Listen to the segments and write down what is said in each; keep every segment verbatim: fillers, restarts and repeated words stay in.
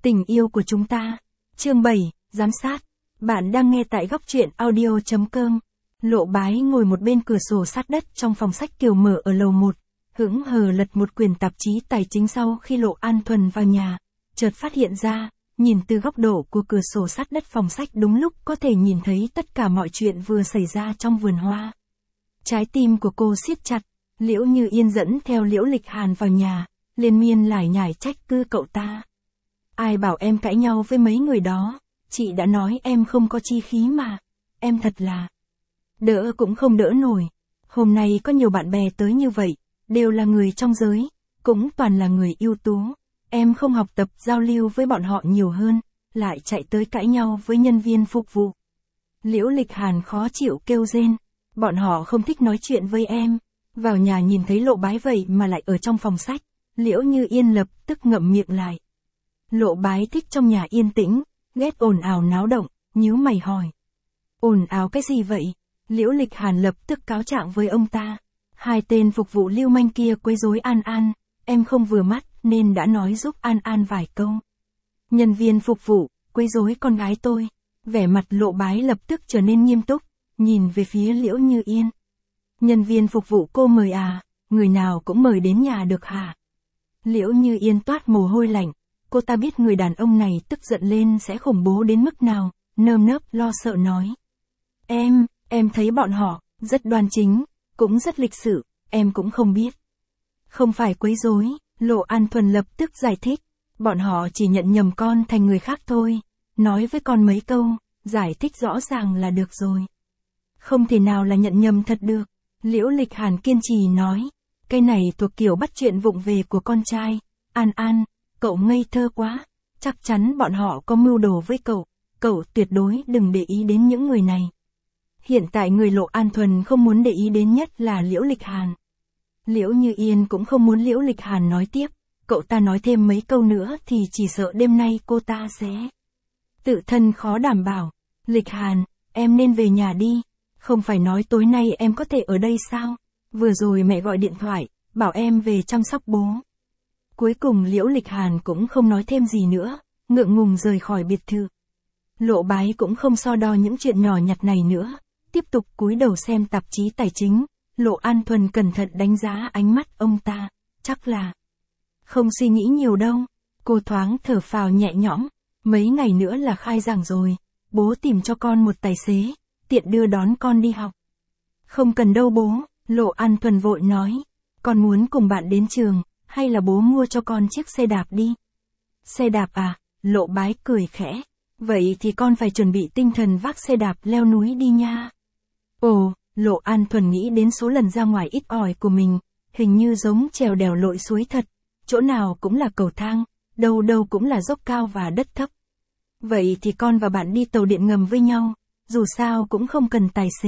Tình yêu của chúng ta. Chương bảy, giám sát. Bạn đang nghe tại góc truyện audio chấm com. Lộ Bái ngồi một bên cửa sổ sát đất trong phòng sách Kiều Mở ở lầu một, hững hờ lật một quyển tạp chí tài chính sau khi Lộ An Thuần vào nhà, chợt phát hiện ra, nhìn từ góc độ của cửa sổ sát đất phòng sách đúng lúc có thể nhìn thấy tất cả mọi chuyện vừa xảy ra trong vườn hoa. Trái tim của cô siết chặt, Liễu Như Yên dẫn theo Liễu Lịch Hàn vào nhà, liên miên lải nhải trách cứ cậu ta. Ai bảo em cãi nhau với mấy người đó, chị đã nói em không có chi khí mà, em thật là đỡ cũng không đỡ nổi. Hôm nay có nhiều bạn bè tới như vậy, đều là người trong giới, cũng toàn là người ưu tú. Em không học tập giao lưu với bọn họ nhiều hơn, lại chạy tới cãi nhau với nhân viên phục vụ. Liễu Lịch Hàn khó chịu kêu rên, bọn họ không thích nói chuyện với em. Vào nhà nhìn thấy Lộ Bái vậy mà lại ở trong phòng sách, Liễu Như Yên lập tức ngậm miệng lại. Lộ Bái thích trong nhà yên tĩnh, ghét ồn ào náo động, nhíu mày hỏi. Ồn ào cái gì vậy? Liễu Lịch Hàn lập tức cáo trạng với ông ta. Hai tên phục vụ lưu manh kia quấy rối An An, em không vừa mắt nên đã nói giúp An An vài câu. Nhân viên phục vụ, quấy rối con gái tôi. Vẻ mặt Lộ Bái lập tức trở nên nghiêm túc, nhìn về phía Liễu Như Yên. Nhân viên phục vụ cô mời à, người nào cũng mời đến nhà được hả? Liễu Như Yên toát mồ hôi lạnh, cô ta biết người đàn ông này tức giận lên sẽ khủng bố đến mức nào, nơm nớp lo sợ nói. Em, em thấy bọn họ, rất đoan chính, cũng rất lịch sự, em cũng không biết. Không phải quấy rối, Lộ An Thuần lập tức giải thích, bọn họ chỉ nhận nhầm con thành người khác thôi, nói với con mấy câu, giải thích rõ ràng là được rồi. Không thể nào là nhận nhầm thật được, Liễu Lịch Hàn kiên trì nói, cái này thuộc kiểu bắt chuyện vụng về của con trai. An An, cậu ngây thơ quá, chắc chắn bọn họ có mưu đồ với cậu, cậu tuyệt đối đừng để ý đến những người này. Hiện tại người Lộ An Thuần không muốn để ý đến nhất là Liễu Lịch Hàn. Liễu Như Yên cũng không muốn Liễu Lịch Hàn nói tiếp, cậu ta nói thêm mấy câu nữa thì chỉ sợ đêm nay cô ta sẽ tự thân khó đảm bảo. Lịch Hàn, em nên về nhà đi, không phải nói tối nay em có thể ở đây sao? Vừa rồi mẹ gọi điện thoại, bảo em về chăm sóc bố. Cuối cùng Liễu Lịch Hàn cũng không nói thêm gì nữa, ngượng ngùng rời khỏi biệt thự. Lộ Bái cũng không so đo những chuyện nhỏ nhặt này nữa, tiếp tục cúi đầu xem tạp chí tài chính. Lộ An Thuần cẩn thận đánh giá ánh mắt ông ta, chắc là không suy nghĩ nhiều đâu. Cô thoáng thở phào nhẹ nhõm, mấy ngày nữa là khai giảng rồi, bố tìm cho con một tài xế, tiện đưa đón con đi học. Không cần đâu bố, Lộ An Thuần vội nói, con muốn cùng bạn đến trường, hay là bố mua cho con chiếc xe đạp đi? Xe đạp à? Lộ Bái cười khẽ, vậy thì con phải chuẩn bị tinh thần vác xe đạp leo núi đi nha. Ồ, Lộ An Thuần nghĩ đến số lần ra ngoài ít ỏi của mình, hình như giống trèo đèo lội suối thật, chỗ nào cũng là cầu thang, đâu đâu cũng là dốc cao và đất thấp. Vậy thì con và bạn đi tàu điện ngầm với nhau, dù sao cũng không cần tài xế.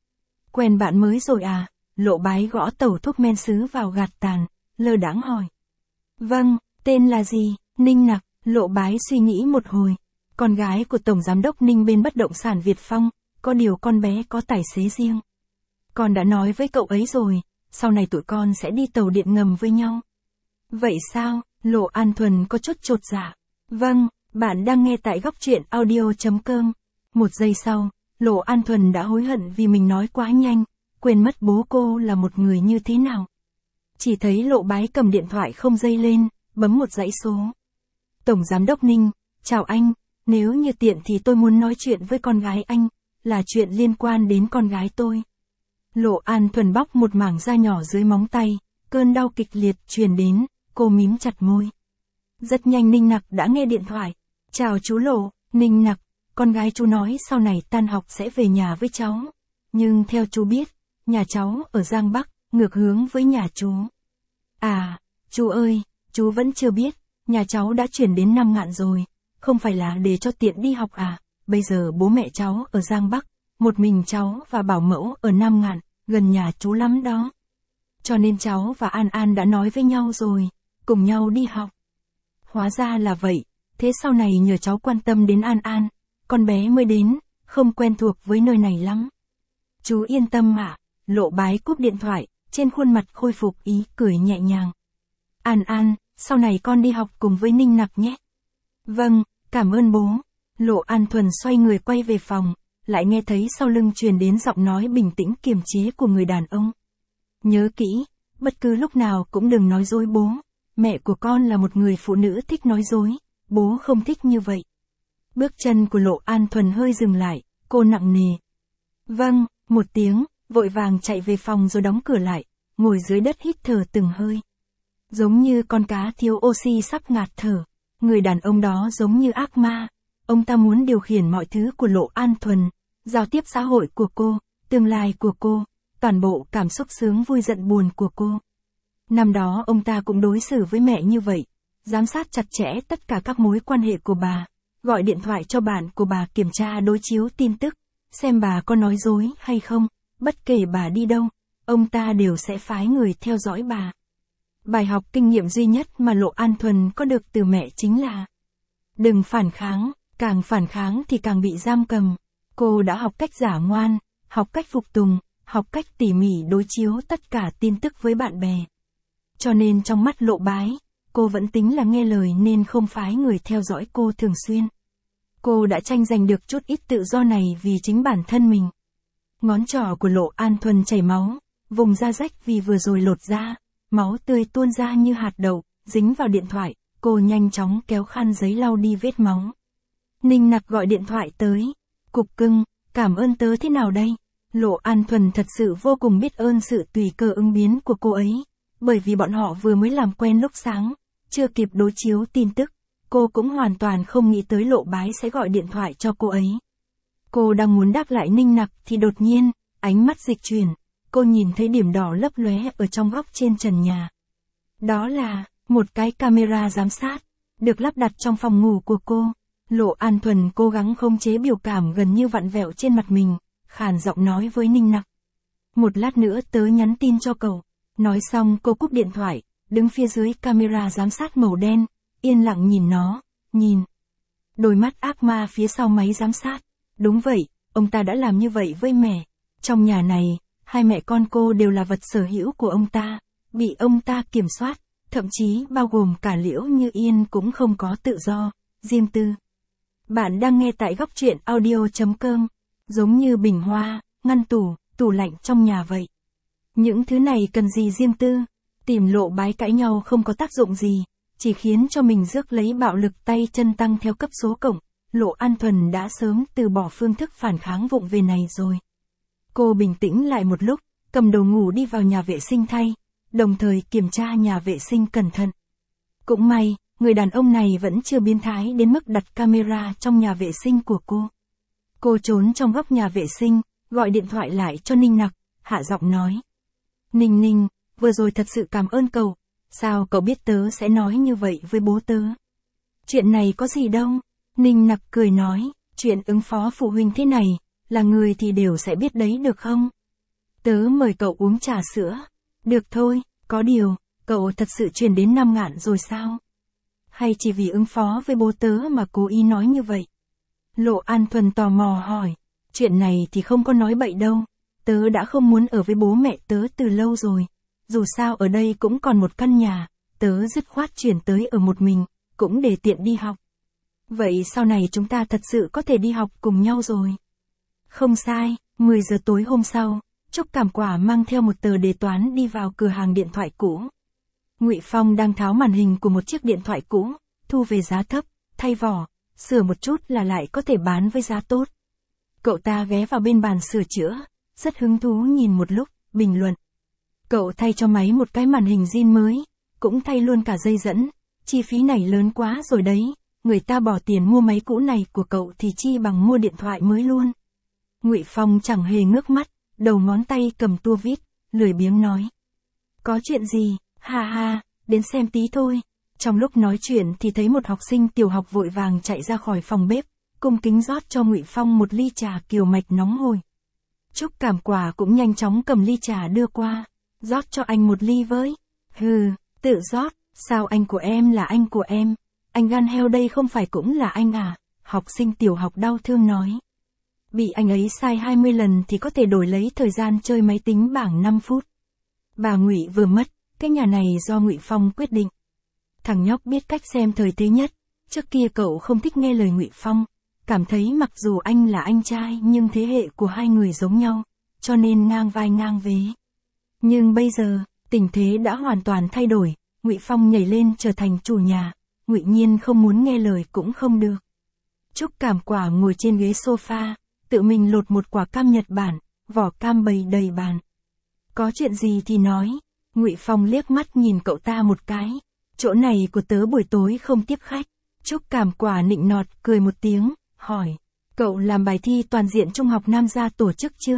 Quen bạn mới rồi à? Lộ Bái gõ tẩu thuốc men sứ vào gạt tàn, lơ đãng hỏi. Vâng, tên là gì? Ninh Nặc. Lộ Bái suy nghĩ một hồi. Con gái của Tổng Giám đốc Ninh bên bất động sản Việt Phong, có điều con bé có tài xế riêng. Con đã nói với cậu ấy rồi, sau này tụi con sẽ đi tàu điện ngầm với nhau. Vậy sao? Lộ An Thuần có chút chột dạ. Vâng, bạn đang nghe tại góc truyện audio chấm com. Một giây sau, Lộ An Thuần đã hối hận vì mình nói quá nhanh, quên mất bố cô là một người như thế nào. Chỉ thấy Lộ Bái cầm điện thoại không dây lên, bấm một dãy số. Tổng Giám đốc Ninh, chào anh, nếu như tiện thì tôi muốn nói chuyện với con gái anh, là chuyện liên quan đến con gái tôi. Lộ An Thuần bóc một mảng da nhỏ dưới móng tay, cơn đau kịch liệt truyền đến, cô mím chặt môi. Rất nhanh Ninh Nặc đã nghe điện thoại. Chào chú Lộ, Ninh Nặc, con gái chú nói sau này tan học sẽ về nhà với cháu. Nhưng theo chú biết, nhà cháu ở Giang Bắc, ngược hướng với nhà chú. À, chú ơi, chú vẫn chưa biết, nhà cháu đã chuyển đến Nam Ngạn rồi, không phải là để cho tiện đi học à, bây giờ bố mẹ cháu ở Giang Bắc, một mình cháu và bảo mẫu ở Nam Ngạn, gần nhà chú lắm đó. Cho nên cháu và An An đã nói với nhau rồi, cùng nhau đi học. Hóa ra là vậy, thế sau này nhờ cháu quan tâm đến An An, con bé mới đến, không quen thuộc với nơi này lắm. Chú yên tâm ạ. Lộ Bái cúp điện thoại, trên khuôn mặt khôi phục ý cười nhẹ nhàng. An An, sau này con đi học cùng với Ninh Nặc nhé. Vâng, cảm ơn bố. Lộ An Thuần xoay người quay về phòng, lại nghe thấy sau lưng truyền đến giọng nói bình tĩnh kiềm chế của người đàn ông. Nhớ kỹ, bất cứ lúc nào cũng đừng nói dối bố. Mẹ của con là một người phụ nữ thích nói dối, bố không thích như vậy. Bước chân của Lộ An Thuần hơi dừng lại, cô nặng nề. Vâng, một tiếng, vội vàng chạy về phòng rồi đóng cửa lại, ngồi dưới đất hít thở từng hơi. Giống như con cá thiếu oxy sắp ngạt thở, người đàn ông đó giống như ác ma. Ông ta muốn điều khiển mọi thứ của Lộ An Thuần, giao tiếp xã hội của cô, tương lai của cô, toàn bộ cảm xúc sướng vui giận buồn của cô. Năm đó ông ta cũng đối xử với mẹ như vậy, giám sát chặt chẽ tất cả các mối quan hệ của bà, gọi điện thoại cho bạn của bà kiểm tra đối chiếu tin tức, xem bà có nói dối hay không, bất kể bà đi đâu, ông ta đều sẽ phái người theo dõi bà. Bài học kinh nghiệm duy nhất mà Lộ An Thuần có được từ mẹ chính là đừng phản kháng, càng phản kháng thì càng bị giam cầm. Cô đã học cách giả ngoan, học cách phục tùng, học cách tỉ mỉ đối chiếu tất cả tin tức với bạn bè. Cho nên trong mắt Lộ Bái, cô vẫn tính là nghe lời nên không phái người theo dõi cô thường xuyên. Cô đã tranh giành được chút ít tự do này vì chính bản thân mình. Ngón trỏ của Lộ An Thuần chảy máu, vùng da rách vì vừa rồi lột da, máu tươi tuôn ra như hạt đậu, dính vào điện thoại, cô nhanh chóng kéo khăn giấy lau đi vết máu. Ninh Nặc gọi điện thoại tới. Cục cưng, cảm ơn tớ thế nào đây? Lộ An Thuần thật sự vô cùng biết ơn sự tùy cơ ứng biến của cô ấy, bởi vì bọn họ vừa mới làm quen lúc sáng, chưa kịp đối chiếu tin tức, cô cũng hoàn toàn không nghĩ tới Lộ Bái sẽ gọi điện thoại cho cô ấy. Cô đang muốn đáp lại Ninh Nặc thì đột nhiên, ánh mắt dịch chuyển, cô nhìn thấy điểm đỏ lấp lóe ở trong góc trên trần nhà. Đó là một cái camera giám sát, được lắp đặt trong phòng ngủ của cô. Lộ An Thuần cố gắng khống chế biểu cảm gần như vặn vẹo trên mặt mình, khàn giọng nói với Ninh Nặc. Một lát nữa tớ nhắn tin cho cậu. Nói xong cô cúp điện thoại, đứng phía dưới camera giám sát màu đen, yên lặng nhìn nó, nhìn. Đôi mắt ác ma phía sau máy giám sát. Đúng vậy, ông ta đã làm như vậy với mẹ. Trong nhà này, hai mẹ con cô đều là vật sở hữu của ông ta, bị ông ta kiểm soát, thậm chí bao gồm cả Liễu Như Yên cũng không có tự do, riêng tư. Bạn đang nghe tại góc truyện audio chấm com, giống như bình hoa, ngăn tủ, tủ lạnh trong nhà vậy. Những thứ này cần gì riêng tư, tìm Lộ Bái cãi nhau không có tác dụng gì, chỉ khiến cho mình rước lấy bạo lực tay chân tăng theo cấp số cộng. Lộ An Thuần đã sớm từ bỏ phương thức phản kháng vụng về này rồi. Cô bình tĩnh lại một lúc, cầm đồ ngủ đi vào nhà vệ sinh thay, đồng thời kiểm tra nhà vệ sinh cẩn thận. Cũng may, người đàn ông này vẫn chưa biến thái đến mức đặt camera trong nhà vệ sinh của cô. Cô trốn trong góc nhà vệ sinh, gọi điện thoại lại cho Ninh Nặc, hạ giọng nói. Ninh Ninh, vừa rồi thật sự cảm ơn cậu, sao cậu biết tớ sẽ nói như vậy với bố tớ? Chuyện này có gì đâu, Ninh Nặc cười nói, chuyện ứng phó phụ huynh thế này, là người thì đều sẽ biết đấy được không? Tớ mời cậu uống trà sữa. Được thôi, có điều, cậu thật sự truyền đến năm ngạn rồi sao? Hay chỉ vì ứng phó với bố tớ mà cố ý nói như vậy? Lộ An Thuần tò mò hỏi, chuyện này thì không có nói bậy đâu, tớ đã không muốn ở với bố mẹ tớ từ lâu rồi, dù sao ở đây cũng còn một căn nhà, tớ dứt khoát chuyển tới ở một mình, cũng để tiện đi học. Vậy sau này chúng ta thật sự có thể đi học cùng nhau rồi. Không sai, mười giờ tối hôm sau, Trúc Cảm Quả mang theo một tờ đề toán đi vào cửa hàng điện thoại cũ. Ngụy Phong đang tháo màn hình của một chiếc điện thoại cũ, thu về giá thấp, thay vỏ, sửa một chút là lại có thể bán với giá tốt. Cậu ta ghé vào bên bàn sửa chữa, rất hứng thú nhìn một lúc, bình luận. Cậu thay cho máy một cái màn hình zin mới, cũng thay luôn cả dây dẫn, chi phí này lớn quá rồi đấy, người ta bỏ tiền mua máy cũ này của cậu thì chi bằng mua điện thoại mới luôn. Ngụy Phong chẳng hề ngước mắt, đầu ngón tay cầm tua vít, lười biếng nói. Có chuyện gì, ha ha, đến xem tí thôi. Trong lúc nói chuyện thì thấy một học sinh tiểu học vội vàng chạy ra khỏi phòng bếp, cung kính rót cho Ngụy Phong một ly trà kiều mạch nóng hổi. Trúc Cảm Quả cũng nhanh chóng cầm ly trà đưa qua, rót cho anh một ly với. Hừ, tự rót, sao anh của em là anh của em, anh gan heo đây không phải cũng là anh à, học sinh tiểu học đau thương nói. Bị anh ấy sai hai mươi lần thì có thể đổi lấy thời gian chơi máy tính bảng năm phút. Bà Ngụy vừa mất, cái nhà này do Ngụy Phong quyết định. Thằng nhóc biết cách xem thời thế nhất, Trước kia cậu không thích nghe lời Ngụy Phong, cảm thấy mặc dù anh là anh trai nhưng thế hệ của hai người giống nhau, cho nên ngang vai ngang vế. Nhưng bây giờ, tình thế đã hoàn toàn thay đổi, Ngụy Phong nhảy lên trở thành chủ nhà, Ngụy Nhiên không muốn nghe lời cũng không được. Trúc Cảm Quả ngồi trên ghế sofa, tự mình lột một quả cam Nhật Bản, vỏ cam bày đầy bàn. Có chuyện gì thì nói. Ngụy Phong liếc mắt nhìn cậu ta một cái. Chỗ này của tớ buổi tối không tiếp khách. Trúc Cảm Quả nịnh nọt cười một tiếng, hỏi. Cậu làm bài thi toàn diện Trung học Nam Gia tổ chức chưa?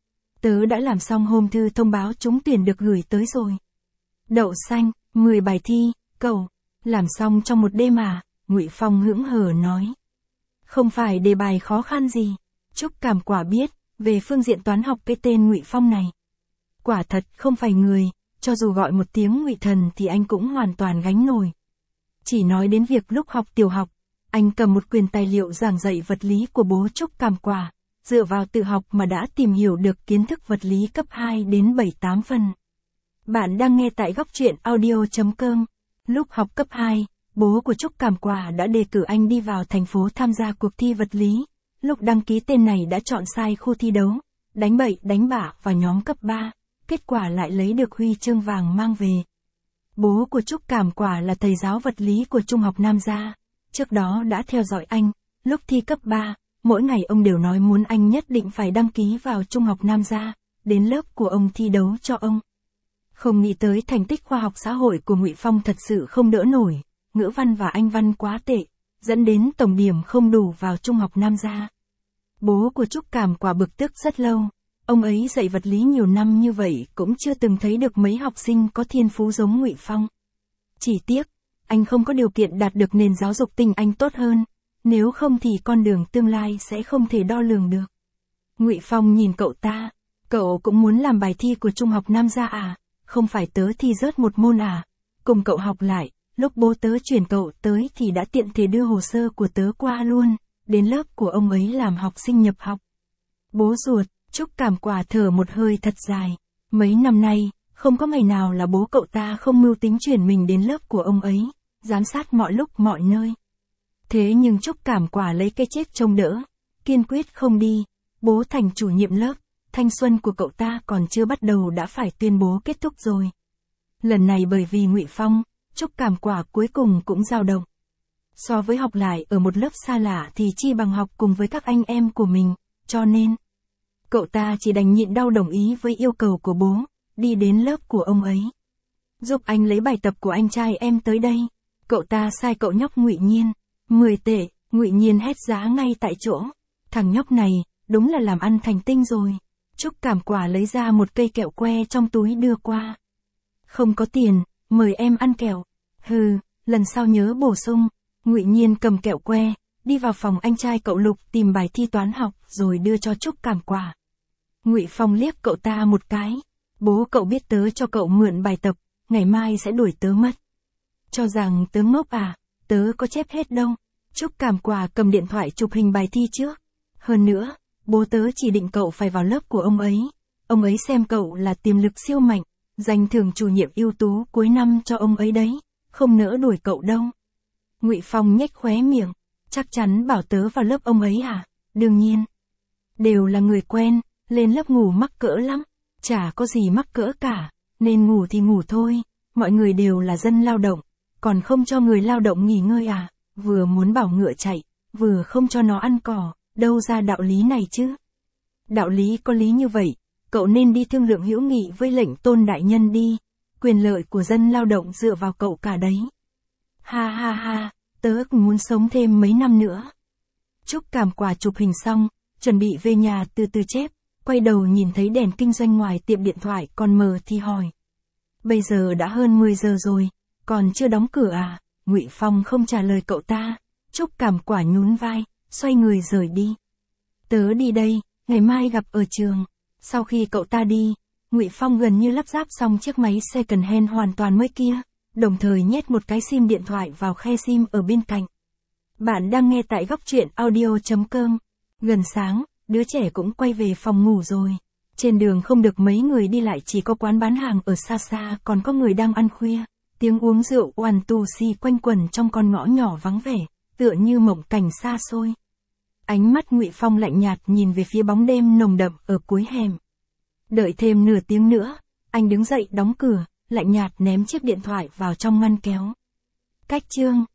Tớ đã làm xong hôm thư thông báo trúng tuyển được gửi tới rồi. Đậu xanh, mười bài thi, cậu làm xong trong một đêm à? Ngụy Phong hững hờ nói. Không phải đề bài khó khăn gì. Trúc Cảm Quả biết, về phương diện toán học cái tên Ngụy Phong này. Quả thật không phải người, cho dù gọi một tiếng Ngụy Thần thì anh cũng hoàn toàn gánh nổi. Chỉ nói đến việc lúc học tiểu học, anh cầm một quyển tài liệu giảng dạy vật lý của bố Trúc Cảm Quả, dựa vào tự học mà đã tìm hiểu được kiến thức vật lý cấp hai đến bảy tám phần. Bạn đang nghe tại góc truyện audio chấm com. Lúc học cấp hai, bố của Trúc Cảm Quả đã đề cử anh đi vào thành phố tham gia cuộc thi vật lý. Lúc đăng ký tên này đã chọn sai khu thi đấu, đánh bậy đánh bạ vào nhóm cấp ba, kết quả lại lấy được huy chương vàng mang về. Bố của Trúc Cảm Quả là thầy giáo vật lý của Trung học Nam Gia, trước đó đã theo dõi anh, lúc thi cấp ba, mỗi ngày ông đều nói muốn anh nhất định phải đăng ký vào Trung học Nam Gia, đến lớp của ông thi đấu cho ông. Không nghĩ tới thành tích khoa học xã hội của Ngụy Phong thật sự không đỡ nổi, ngữ văn và anh văn quá tệ, dẫn đến tổng điểm không đủ vào Trung học Nam Gia. Bố của Trúc Cảm Quả bực tức rất lâu, ông ấy dạy vật lý nhiều năm như vậy cũng chưa từng thấy được mấy học sinh có thiên phú giống Ngụy Phong. Chỉ tiếc, anh không có điều kiện đạt được nền giáo dục tinh anh tốt hơn, nếu không thì con đường tương lai sẽ không thể đo lường được. Ngụy Phong nhìn cậu ta, cậu cũng muốn làm bài thi của Trung học Nam Gia à, không phải tớ thi rớt một môn à, cùng cậu học lại, lúc bố tớ chuyển cậu tới thì đã tiện thể đưa hồ sơ của tớ qua luôn, đến lớp của ông ấy làm học sinh nhập học. Bố ruột, Trúc Cảm Quả thở một hơi thật dài, mấy năm nay, không có ngày nào là bố cậu ta không mưu tính chuyển mình đến lớp của ông ấy, giám sát mọi lúc mọi nơi. Thế nhưng Trúc Cảm Quả lấy cái chết trông đỡ, kiên quyết không đi, bố thành chủ nhiệm lớp, thanh xuân của cậu ta còn chưa bắt đầu đã phải tuyên bố kết thúc rồi. Lần này bởi vì Ngụy Phong, Trúc Cảm Quả cuối cùng cũng dao động. So với học lại ở một lớp xa lạ thì chi bằng học cùng với các anh em của mình, cho nên cậu ta chỉ đành nhịn đau đồng ý với yêu cầu của bố, đi đến lớp của ông ấy. Giúp anh lấy bài tập của anh trai em tới đây. Cậu ta sai cậu nhóc Ngụy Nhiên, mười tệ, Ngụy Nhiên hét giá ngay tại chỗ. Thằng nhóc này, đúng là làm ăn thành tinh rồi. Trúc Cảm Quả lấy ra một cây kẹo que trong túi đưa qua. Không có tiền, mời em ăn kẹo. Hừ, lần sau nhớ bổ sung. Ngụy Nhiên cầm kẹo que, đi vào phòng anh trai cậu Lục tìm bài thi toán học rồi đưa cho Trúc Cảm Quả. Ngụy Phong liếc cậu ta một cái. Bố cậu biết tớ cho cậu mượn bài tập, ngày mai sẽ đuổi tớ mất. Cho rằng tớ ngốc à, tớ có chép hết đâu. Trúc Cảm Quả cầm điện thoại chụp hình bài thi trước. Hơn nữa, bố tớ chỉ định cậu phải vào lớp của ông ấy. Ông ấy xem cậu là tiềm lực siêu mạnh, dành thưởng chủ nhiệm ưu tú cuối năm cho ông ấy đấy, không nỡ đuổi cậu đâu. Ngụy Phong nhếch khóe miệng, chắc chắn bảo tớ vào lớp ông ấy à? Đương nhiên. Đều là người quen, lên lớp ngủ mắc cỡ lắm, chả có gì mắc cỡ cả, nên ngủ thì ngủ thôi, mọi người đều là dân lao động, còn không cho người lao động nghỉ ngơi à? Vừa muốn bảo ngựa chạy, vừa không cho nó ăn cỏ, đâu ra đạo lý này chứ? Đạo lý có lý như vậy, cậu nên đi thương lượng hữu nghị với Lệnh Tôn đại nhân đi, quyền lợi của dân lao động dựa vào cậu cả đấy. Ha ha ha, tớ cũng muốn sống thêm mấy năm nữa. Trúc Cảm Quả chụp hình xong, chuẩn bị về nhà từ từ chép, quay đầu nhìn thấy đèn kinh doanh ngoài tiệm điện thoại còn mờ thì hỏi. Bây giờ đã hơn mười giờ rồi, còn chưa đóng cửa à? Ngụy Phong không trả lời cậu ta, Trúc Cảm Quả nhún vai, xoay người rời đi. Tớ đi đây, ngày mai gặp ở trường. Sau khi cậu ta đi, Ngụy Phong gần như lắp ráp xong chiếc máy second hand hoàn toàn mới kia, đồng thời nhét một cái sim điện thoại vào khe sim ở bên cạnh. Bạn đang nghe tại góc truyện audio chấm com. Gần sáng, đứa trẻ cũng quay về phòng ngủ rồi. Trên đường không được mấy người đi lại, chỉ có quán bán hàng ở xa xa còn có người đang ăn khuya. Tiếng uống rượu oàn tù xì quanh quẩn trong con ngõ nhỏ vắng vẻ, tựa như mộng cảnh xa xôi. Ánh mắt Ngụy Phong lạnh nhạt nhìn về phía bóng đêm nồng đậm ở cuối hẻm. Đợi thêm nửa tiếng nữa, anh đứng dậy đóng cửa, lạnh nhạt ném chiếc điện thoại vào trong ngăn kéo. Cách chương